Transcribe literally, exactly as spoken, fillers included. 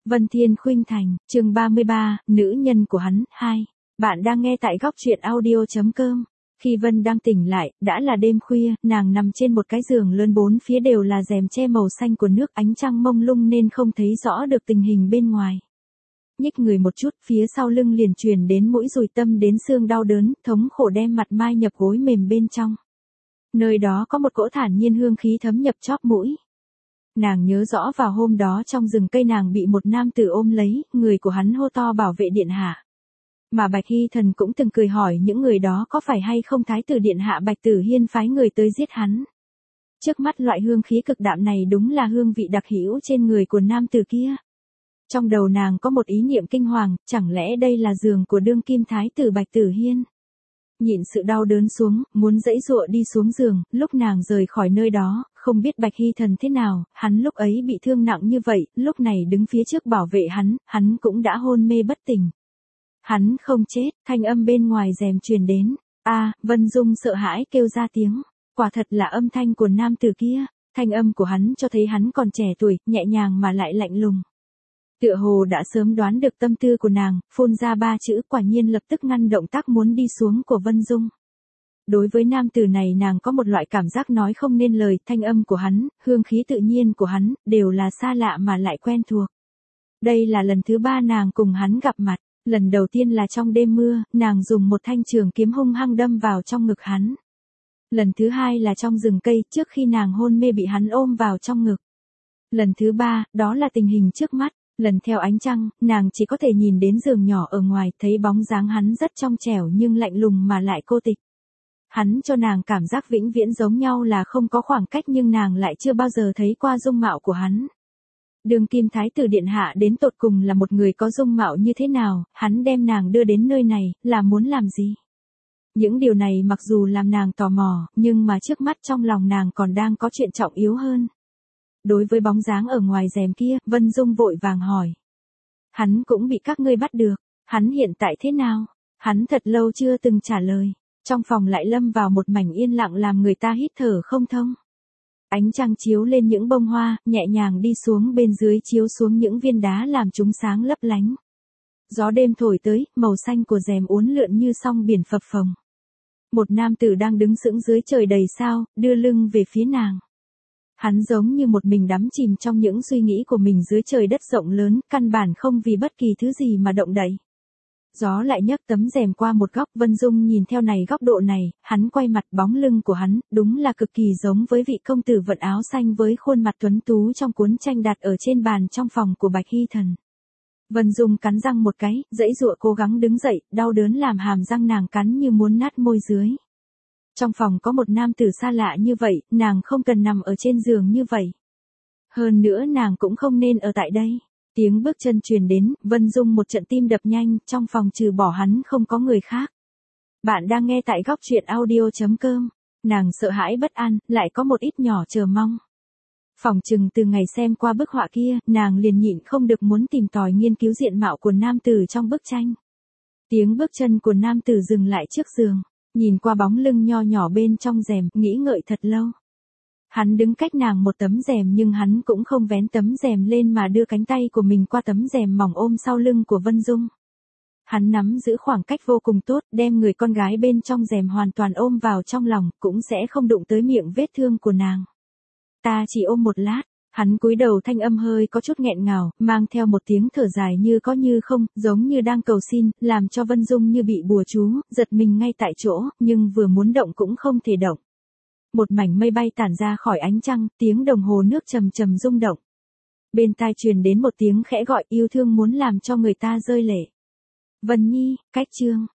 Vân Thiên Khuynh Thành, chương ba mươi ba, nữ nhân của hắn, hai. Bạn đang nghe tại góc truyện audio chấm com. Khi Vân đang tỉnh lại, đã là đêm khuya, nàng nằm trên một cái giường lớn bốn phía đều là rèm che màu xanh của nước, ánh trăng mông lung nên không thấy rõ được tình hình bên ngoài. Nhích người một chút, phía sau lưng liền truyền đến mũi dùi tâm đến xương đau đớn, thống khổ đem mặt mai nhập gối mềm bên trong. Nơi đó có một cỗ thản nhiên hương khí thấm nhập chóp mũi. Nàng nhớ rõ vào hôm đó trong rừng cây nàng bị một nam tử ôm lấy, người của hắn hô to bảo vệ điện hạ. Mà Bạch Hy Thần cũng từng cười hỏi những người đó có phải hay không thái tử điện hạ Bạch Tử Hiên phái người tới giết hắn. Trước mắt loại hương khí cực đạm này đúng là hương vị đặc hữu trên người của nam tử kia. Trong đầu nàng có một ý niệm kinh hoàng, chẳng lẽ đây là giường của đương kim thái tử Bạch Tử Hiên. Nhịn sự đau đớn xuống, muốn dãy dụa đi xuống giường, lúc nàng rời khỏi nơi đó, không biết Bạch Hy Thần thế nào, hắn lúc ấy bị thương nặng như vậy, lúc này đứng phía trước bảo vệ hắn, hắn cũng đã hôn mê bất tỉnh. Hắn không chết, thanh âm bên ngoài rèm truyền đến, a, Vân Dung sợ hãi kêu ra tiếng, quả thật là âm thanh của nam tử kia, thanh âm của hắn cho thấy hắn còn trẻ tuổi, nhẹ nhàng mà lại lạnh lùng. Tựa hồ đã sớm đoán được tâm tư của nàng, phun ra ba chữ quả nhiên lập tức ngăn động tác muốn đi xuống của Vân Dung. Đối với nam tử này nàng có một loại cảm giác nói không nên lời, thanh âm của hắn, hương khí tự nhiên của hắn, đều là xa lạ mà lại quen thuộc. Đây là lần thứ ba nàng cùng hắn gặp mặt, lần đầu tiên là trong đêm mưa, nàng dùng một thanh trường kiếm hung hăng đâm vào trong ngực hắn. Lần thứ hai là trong rừng cây trước khi nàng hôn mê bị hắn ôm vào trong ngực. Lần thứ ba, đó là tình hình trước mắt. Lần theo ánh trăng, nàng chỉ có thể nhìn đến giường nhỏ ở ngoài, thấy bóng dáng hắn rất trong trẻo nhưng lạnh lùng mà lại cô tịch. Hắn cho nàng cảm giác vĩnh viễn giống nhau là không có khoảng cách nhưng nàng lại chưa bao giờ thấy qua dung mạo của hắn. Đương kim thái tử điện hạ đến tột cùng là một người có dung mạo như thế nào, hắn đem nàng đưa đến nơi này, là muốn làm gì? Những điều này mặc dù làm nàng tò mò, nhưng mà trước mắt trong lòng nàng còn đang có chuyện trọng yếu hơn. Đối với bóng dáng ở ngoài rèm kia, Vân Dung vội vàng hỏi. Hắn cũng bị các ngươi bắt được, hắn hiện tại thế nào? Hắn thật lâu chưa từng trả lời. Trong phòng lại lâm vào một mảnh yên lặng làm người ta hít thở không thông. Ánh trăng chiếu lên những bông hoa, nhẹ nhàng đi xuống bên dưới chiếu xuống những viên đá làm chúng sáng lấp lánh. Gió đêm thổi tới, màu xanh của rèm uốn lượn như song biển phập phồng. Một nam tử đang đứng sững dưới trời đầy sao, đưa lưng về phía nàng. Hắn giống như một mình đắm chìm trong những suy nghĩ của mình dưới trời đất rộng lớn, căn bản không vì bất kỳ thứ gì mà động đậy. Gió lại nhấc tấm rèm qua một góc, Vân Dung nhìn theo này góc độ này, hắn quay mặt bóng lưng của hắn, đúng là cực kỳ giống với vị công tử vận áo xanh với khuôn mặt tuấn tú trong cuốn tranh đặt ở trên bàn trong phòng của Bạch Hy Thần. Vân Dung cắn răng một cái, dãy dụa cố gắng đứng dậy, đau đớn làm hàm răng nàng cắn như muốn nát môi dưới. Trong phòng có một nam tử xa lạ như vậy, nàng không cần nằm ở trên giường như vậy. Hơn nữa nàng cũng không nên ở tại đây. Tiếng bước chân truyền đến, Vân Dung một trận tim đập nhanh, trong phòng trừ bỏ hắn không có người khác. Bạn đang nghe tại góc truyện audio chấm com. Nàng sợ hãi bất an, lại có một ít nhỏ chờ mong. Phòng chừng từ ngày xem qua bức họa kia, nàng liền nhịn không được muốn tìm tòi nghiên cứu diện mạo của nam tử trong bức tranh. Tiếng bước chân của nam tử dừng lại trước giường. Nhìn qua bóng lưng nho nhỏ bên trong rèm, nghĩ ngợi thật lâu. Hắn đứng cách nàng một tấm rèm nhưng hắn cũng không vén tấm rèm lên mà đưa cánh tay của mình qua tấm rèm mỏng ôm sau lưng của Vân Dung. Hắn nắm giữ khoảng cách vô cùng tốt, đem người con gái bên trong rèm hoàn toàn ôm vào trong lòng, cũng sẽ không đụng tới miệng vết thương của nàng. Ta chỉ ôm một lát. Hắn cúi đầu thanh âm hơi có chút nghẹn ngào, mang theo một tiếng thở dài như có như không, giống như đang cầu xin, làm cho Vân Dung như bị bùa chú, giật mình ngay tại chỗ, nhưng vừa muốn động cũng không thể động. Một mảnh mây bay tản ra khỏi ánh trăng, tiếng đồng hồ nước trầm trầm rung động. Bên tai truyền đến một tiếng khẽ gọi yêu thương muốn làm cho người ta rơi lệ. Vân Nhi, cách chương.